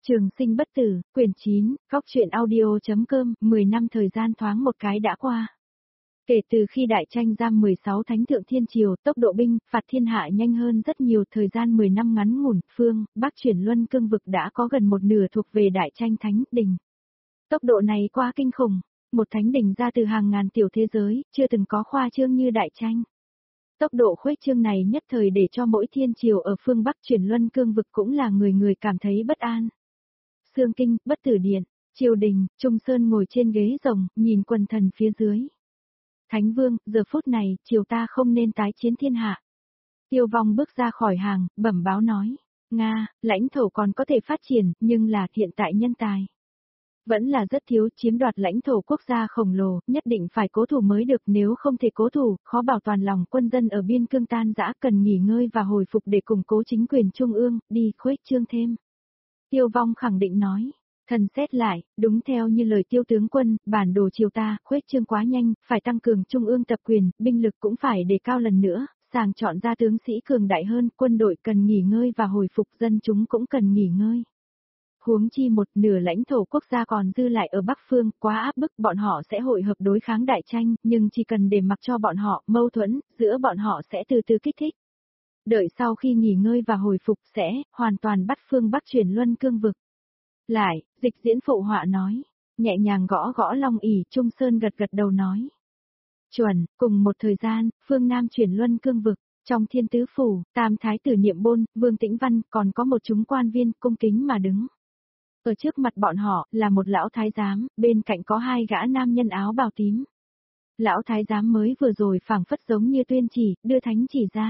Trường sinh bất tử, quyển 9, góc truyện audio.com, 10 năm thời gian thoáng một cái đã qua. Kể từ khi đại tranh giam 16 thánh thượng thiên triều, tốc độ binh, phạt thiên hạ nhanh hơn rất nhiều, thời gian 10 năm ngắn ngủn, phương, Bắc chuyển luân cương vực đã có gần một nửa thuộc về đại tranh thánh đình. Tốc độ này quá kinh khủng, một thánh đình ra từ hàng ngàn tiểu thế giới, chưa từng có khoa trương như đại tranh. Tốc độ khuếch trương này nhất thời để cho mỗi thiên triều ở phương Bắc chuyển luân cương vực cũng là người người cảm thấy bất an. Sương Kinh, Bất Tử Điện, triều đình, Trung Sơn ngồi trên ghế rồng, nhìn quần thần phía dưới. Thánh Vương, giờ phút này, triều ta không nên tái chiến thiên hạ. Tiêu Vong bước ra khỏi hàng, bẩm báo nói, Nga, lãnh thổ còn có thể phát triển, nhưng là hiện tại nhân tài. Vẫn là rất thiếu, chiếm đoạt lãnh thổ quốc gia khổng lồ, nhất định phải cố thủ mới được, nếu không thể cố thủ, khó bảo toàn lòng quân dân ở biên cương tan rã, cần nghỉ ngơi và hồi phục để củng cố chính quyền trung ương, đi khuếch trương thêm. Tiêu Vong khẳng định nói, thần xét lại, đúng theo như lời Tiêu tướng quân, bản đồ triều ta, khuếch trương quá nhanh, phải tăng cường trung ương tập quyền, binh lực cũng phải đề cao lần nữa, sàng chọn ra tướng sĩ cường đại hơn, quân đội cần nghỉ ngơi và hồi phục, dân chúng cũng cần nghỉ ngơi. Huống chi một nửa lãnh thổ quốc gia còn dư lại ở Bắc Phương, quá áp bức, bọn họ sẽ hội hợp đối kháng đại tranh, nhưng chỉ cần để mặc cho bọn họ, mâu thuẫn, giữa bọn họ sẽ từ từ kích thích. Đợi sau khi nghỉ ngơi và hồi phục sẽ, hoàn toàn bắt phương Bắc chuyển luân cương vực. Lại, Dịch Diễn phụ họa nói, nhẹ nhàng gõ gõ long ỷ, Trung Sơn gật gật đầu nói. Chuẩn, cùng một thời gian, phương Nam chuyển luân cương vực, trong Thiên Tứ Phủ, Tam Thái tử Niệm Bôn, Vương Tĩnh Văn, còn có một chúng quan viên, cung kính mà đứng. Ở trước mặt bọn họ, là một lão thái giám, bên cạnh có hai gã nam nhân áo bào tím. Lão thái giám mới vừa rồi phảng phất giống như tuyên chỉ, đưa thánh chỉ ra.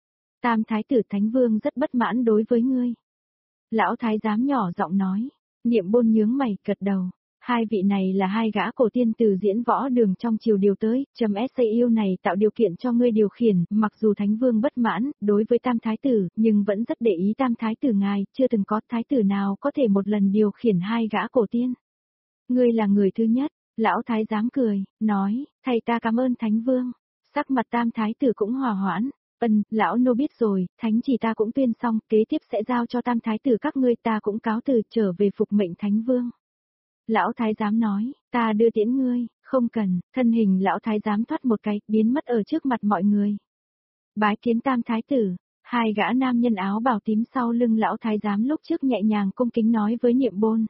Tam Thái tử Thánh Vương rất bất mãn đối với ngươi. Lão thái giám nhỏ giọng nói, Niệm Bôn nhướng mày, gật đầu. Hai vị này là hai gã cổ tiên từ diễn võ đường trong triều điều tới, yêu này tạo điều kiện cho ngươi điều khiển, mặc dù Thánh Vương bất mãn, đối với Tam Thái tử, nhưng vẫn rất để ý Tam Thái tử ngài, chưa từng có Thái tử nào có thể một lần điều khiển hai gã cổ tiên. Ngươi là người thứ nhất, lão thái giám cười, nói, thầy ta cảm ơn Thánh Vương. Sắc mặt Tam Thái tử cũng hòa hoãn. Lão nô biết rồi, thánh chỉ ta cũng tuyên xong, kế tiếp sẽ giao cho Tam Thái tử các ngươi, ta cũng cáo từ trở về phục mệnh Thánh Vương. Lão thái giám nói, ta đưa tiễn ngươi, không cần, thân hình lão thái giám thoát một cái, biến mất ở trước mặt mọi người. Bái kiến Tam Thái tử, hai gã nam nhân áo bào tím sau lưng lão thái giám lúc trước nhẹ nhàng cung kính nói với Niệm Bôn.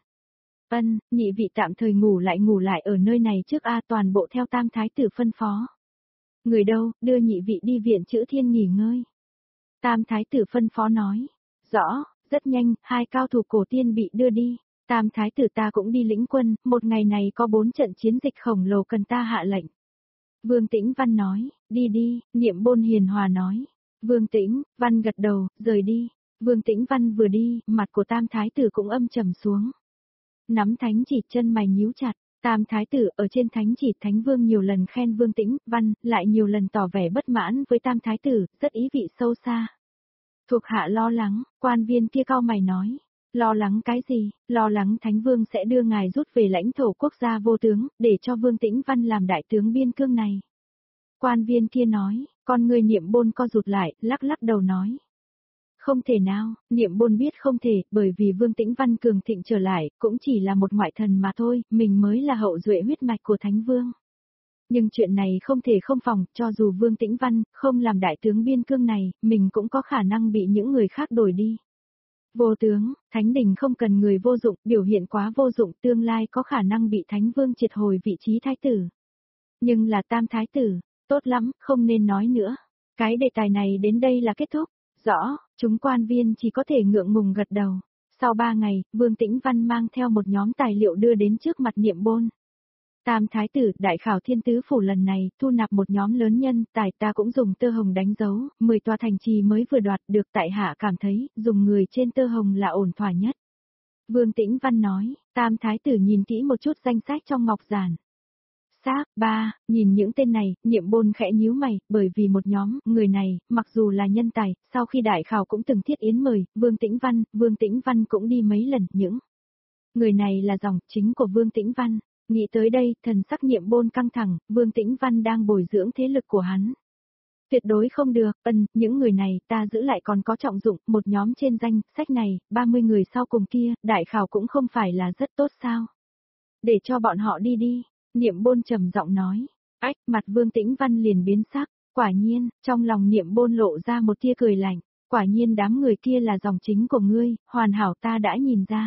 Nhị vị tạm thời ngủ lại ở nơi này trước toàn bộ theo Tam Thái tử phân phó. Người đâu, đưa nhị vị đi viện chữ thiên nghỉ ngơi. Tam Thái tử phân phó nói. Rõ, rất nhanh, hai cao thủ cổ tiên bị đưa đi. Tam Thái tử ta cũng đi lĩnh quân, một ngày này có 4 trận chiến dịch khổng lồ cần ta hạ lệnh. Vương Tĩnh Văn nói, đi, Niệm Bôn hiền hòa nói. Vương Tĩnh Văn gật đầu, rời đi. Vương Tĩnh Văn vừa đi, mặt của Tam Thái tử cũng âm trầm xuống. Nắm thánh chỉ, chân mày nhíu chặt. Tam Thái tử ở trên thánh chỉ, Thánh Vương nhiều lần khen Vương Tĩnh Văn, lại nhiều lần tỏ vẻ bất mãn với Tam Thái tử, rất ý vị sâu xa. Thuộc hạ lo lắng, quan viên kia cau mày nói. Lo lắng cái gì, lo lắng Thánh Vương sẽ đưa ngài rút về lãnh thổ quốc gia vô tướng, để cho Vương Tĩnh Văn làm đại tướng biên cương này. Quan viên kia nói, con người Niệm Bôn co rụt lại, lắc lắc đầu nói. Không thể nào, Niệm Bôn biết không thể, bởi vì Vương Tĩnh Văn cường thịnh trở lại, cũng chỉ là một ngoại thần mà thôi, mình mới là hậu duệ huyết mạch của Thánh Vương. Nhưng chuyện này không thể không phòng, cho dù Vương Tĩnh Văn không làm đại tướng biên cương này, mình cũng có khả năng bị những người khác đổi đi. Vô tướng, Thánh đình không cần người vô dụng, biểu hiện quá vô dụng, tương lai có khả năng bị Thánh Vương triệt hồi vị trí thái tử. Nhưng là Tam Thái tử, tốt lắm, không nên nói nữa. Cái đề tài này đến đây là kết thúc. Rõ, chúng quan viên chỉ có thể ngượng ngùng gật đầu. Sau 3 ngày, Vương Tĩnh Văn mang theo một nhóm tài liệu đưa đến trước mặt Niệm Bôn. Tam Thái tử, đại khảo Thiên Tứ Phủ lần này, thu nạp một nhóm lớn nhân tài, ta cũng dùng tơ hồng đánh dấu, 10 tòa thành trì mới vừa đoạt được, tại hạ cảm thấy, dùng người trên tơ hồng là ổn thỏa nhất. Vương Tĩnh Văn nói, Tam Thái tử nhìn kỹ một chút danh sách trong ngọc giản. Nhìn những tên này, Niệm Bôn khẽ nhíu mày, bởi vì một nhóm, người này, mặc dù là nhân tài, sau khi đại khảo cũng từng thiết yến mời, Vương Tĩnh Văn cũng đi mấy lần, những người này là dòng chính của Vương Tĩnh Văn. Nghĩ tới đây, thần sắc Niệm Bôn căng thẳng, Vương Tĩnh Văn đang bồi dưỡng thế lực của hắn. Tuyệt đối không được, những người này ta giữ lại còn có trọng dụng, một nhóm trên danh sách này, 30 người sau cùng kia, đại khảo cũng không phải là rất tốt sao. Để cho bọn họ đi đi, Niệm Bôn trầm giọng nói. Ách, mặt Vương Tĩnh Văn liền biến sắc, quả nhiên, trong lòng Niệm Bôn lộ ra một tia cười lạnh, quả nhiên đám người kia là dòng chính của ngươi, hoàn hảo ta đã nhìn ra.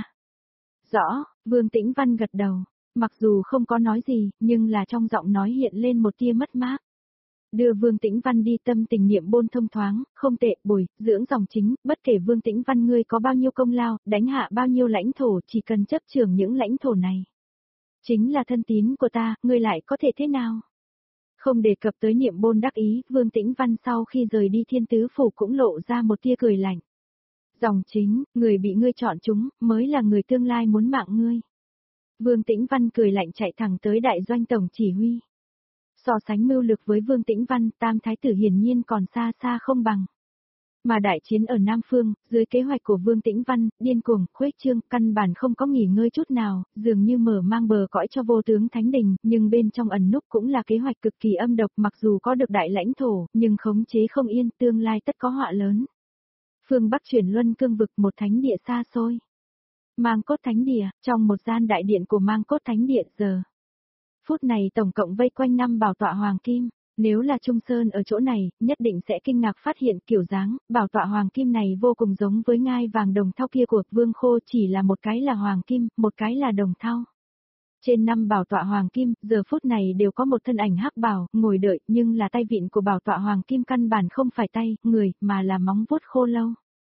Rõ, Vương Tĩnh Văn gật đầu, mặc dù không có nói gì, nhưng là trong giọng nói hiện lên một tia mất mát. Đưa Vương Tĩnh Văn đi, tâm tình Niệm Bôn thông thoáng, không tệ, bồi, dưỡng dòng chính, bất kể Vương Tĩnh Văn ngươi có bao nhiêu công lao, đánh hạ bao nhiêu lãnh thổ, chỉ cần chấp trưởng những lãnh thổ này. Chính là thân tín của ta, ngươi lại có thể thế nào? Không đề cập tới Niệm Bôn đắc ý, Vương Tĩnh Văn sau khi rời đi Thiên Tứ Phủ cũng lộ ra một tia cười lạnh. Dòng chính, người bị ngươi chọn chúng, mới là người tương lai muốn mạng ngươi. Vương Tĩnh Văn cười lạnh chạy thẳng tới đại doanh tổng chỉ huy. So sánh mưu lực với Vương Tĩnh Văn, Tam Thái tử hiển nhiên còn xa xa không bằng. Mà đại chiến ở Nam Phương, dưới kế hoạch của Vương Tĩnh Văn, điên cuồng, khuếch trương, căn bản không có nghỉ ngơi chút nào, dường như mở mang bờ cõi cho vô tướng Thánh Đình, nhưng bên trong ẩn núp cũng là kế hoạch cực kỳ âm độc, mặc dù có được đại lãnh thổ, nhưng khống chế không yên, tương lai tất có họa lớn. Phương Bắc chuyển luân cương vực, một thánh địa xa xôi. Mang Cốt Thánh Địa, trong một gian đại điện của Mang Cốt Thánh Địa giờ. Phút này tổng cộng vây quanh 5 bảo tọa hoàng kim, nếu là Trung Sơn ở chỗ này, nhất định sẽ kinh ngạc phát hiện kiểu dáng, bảo tọa hoàng kim này vô cùng giống với ngai vàng đồng thau kia của Vương Khô, chỉ là một cái là hoàng kim, một cái là đồng thau. Trên 5 bảo tọa hoàng kim, giờ phút này đều có một thân ảnh hắc bào, ngồi đợi, nhưng là tay vịn của bảo tọa hoàng kim căn bản không phải tay, người, mà là móng vuốt khô lâu.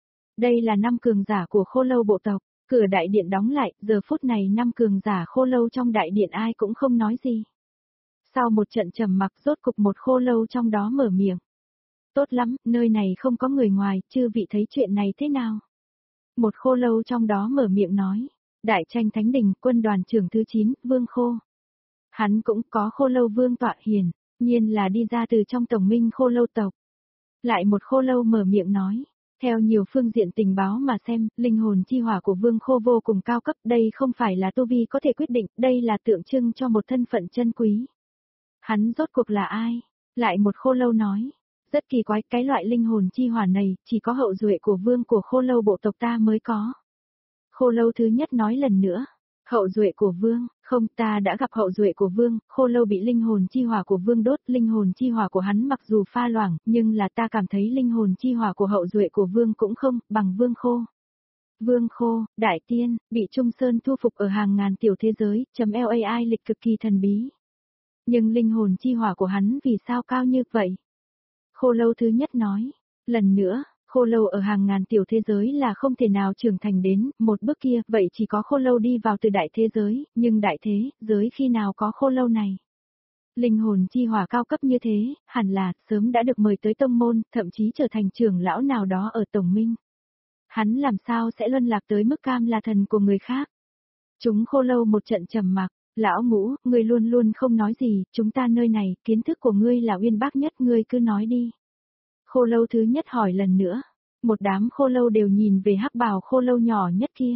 Đây là 5 cường giả của khô lâu bộ tộc. Cửa đại điện đóng lại, giờ phút này 5 cường giả khô lâu trong đại điện ai cũng không nói gì. Sau một trận trầm mặc, rốt cục một khô lâu trong đó mở miệng. Tốt lắm, nơi này không có người ngoài, chư vị thấy chuyện này thế nào? Một khô lâu trong đó mở miệng nói. Đại tranh Thánh Đình, quân đoàn trưởng thứ 9, Vương Khô. Hắn cũng có khô lâu Vương Tọa Hiền, nhiên là đi ra từ trong tổng minh khô lâu tộc. Lại một khô lâu mở miệng nói. Theo nhiều phương diện tình báo mà xem, linh hồn chi hỏa của Vương Khô vô cùng cao cấp, đây không phải là tu vi có thể quyết định, đây là tượng trưng cho một thân phận chân quý. Hắn rốt cuộc là ai? Lại một khô lâu nói. Rất kỳ quái, cái loại linh hồn chi hỏa này, chỉ có hậu duệ của vương của khô lâu bộ tộc ta mới có. Khô lâu thứ nhất nói lần nữa. Hậu duệ của vương, không, ta đã gặp hậu duệ của vương, khô lâu bị linh hồn chi hỏa của vương đốt, linh hồn chi hỏa của hắn mặc dù pha loãng, nhưng là ta cảm thấy linh hồn chi hỏa của hậu duệ của vương cũng không bằng Vương Khô. Vương Khô, đại tiên, bị Trung Sơn thu phục ở hàng ngàn tiểu thế giới, .lai lịch cực kỳ thần bí. Nhưng linh hồn chi hỏa của hắn vì sao cao như vậy? Khô lâu thứ nhất nói, lần nữa. Khô lâu ở hàng ngàn tiểu thế giới là không thể nào trưởng thành đến một bước kia, vậy chỉ có khô lâu đi vào từ đại thế giới, nhưng đại thế giới khi nào có khô lâu này? Linh hồn chi hỏa cao cấp như thế, hẳn là sớm đã được mời tới tông môn, thậm chí trở thành trưởng lão nào đó ở tổng minh. Hắn làm sao sẽ luân lạc tới mức cam là thần của người khác? Chúng khô lâu một trận trầm mặc, lão Ngũ, ngươi luôn luôn không nói gì, chúng ta nơi này, kiến thức của ngươi là uyên bác nhất, ngươi cứ nói đi. Khô lâu thứ nhất hỏi lần nữa. Một đám khô lâu đều nhìn về hắc bào khô lâu nhỏ nhất kia.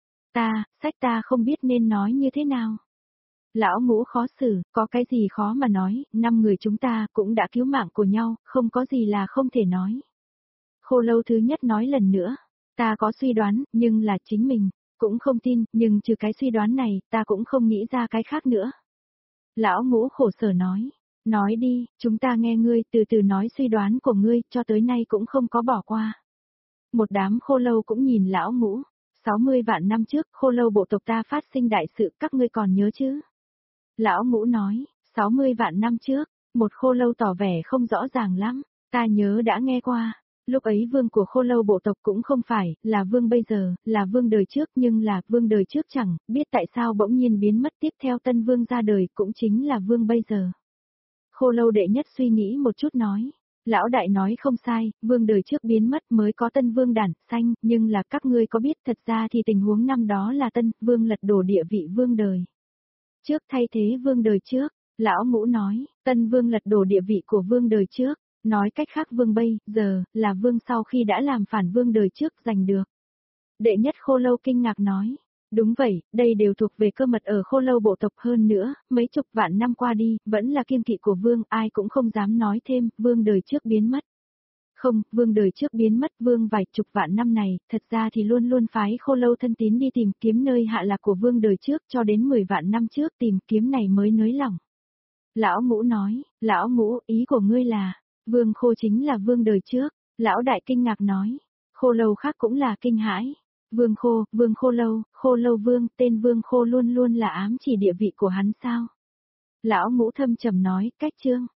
Sách ta không biết nên nói như thế nào. Lão Ngũ khó xử, có cái gì khó mà nói, 5 người chúng ta cũng đã cứu mạng của nhau, không có gì là không thể nói. Khô lâu thứ nhất nói lần nữa. Ta có suy đoán, nhưng là chính mình, cũng không tin, nhưng trừ cái suy đoán này, ta cũng không nghĩ ra cái khác nữa. Lão Ngũ khổ sở nói. Nói đi, chúng ta nghe ngươi từ từ nói suy đoán của ngươi, cho tới nay cũng không có bỏ qua. Một đám khô lâu cũng nhìn lão Ngũ. 60 vạn năm trước, khô lâu bộ tộc ta phát sinh đại sự, các ngươi còn nhớ chứ? Lão Ngũ nói, 60 vạn năm trước, một khô lâu tỏ vẻ không rõ ràng lắm, ta nhớ đã nghe qua. Lúc ấy vương của khô lâu bộ tộc cũng không phải là vương bây giờ, là vương đời trước, nhưng là vương đời trước chẳng biết tại sao bỗng nhiên biến mất, tiếp theo tân vương ra đời cũng chính là vương bây giờ. Khô lâu đệ nhất suy nghĩ một chút nói. Lão đại nói không sai, vương đời trước biến mất mới có tân vương đản xanh, nhưng là các ngươi có biết thật ra thì tình huống năm đó là tân vương lật đổ địa vị vương đời trước thay thế vương đời trước. Lão Ngũ nói, tân vương lật đổ địa vị của vương đời trước, nói cách khác vương bây giờ là vương sau khi đã làm phản vương đời trước giành được. Đệ nhất khô lâu kinh ngạc nói, Đúng vậy, đây đều thuộc về cơ mật ở Khô Lâu bộ tộc hơn nữa, mấy chục vạn năm qua đi, vẫn là kiêng kỵ của vương, ai cũng không dám nói thêm, vương đời trước biến mất. Không, vương đời trước biến mất, vương vài chục vạn năm này, thật ra thì luôn luôn phái Khô Lâu thân tín đi tìm kiếm nơi hạ lạc của vương đời trước cho đến 10 vạn năm trước tìm kiếm này mới nới lỏng. Lão Ngũ nói, Lão Ngũ, ý của ngươi là, vương Khô chính là vương đời trước, Lão Đại kinh ngạc nói, Khô Lâu khác cũng là kinh hãi. Vương Khô Lâu vương, tên Vương Khô luôn luôn là ám chỉ địa vị của hắn sao? Lão Ngũ thâm trầm nói, cách chương.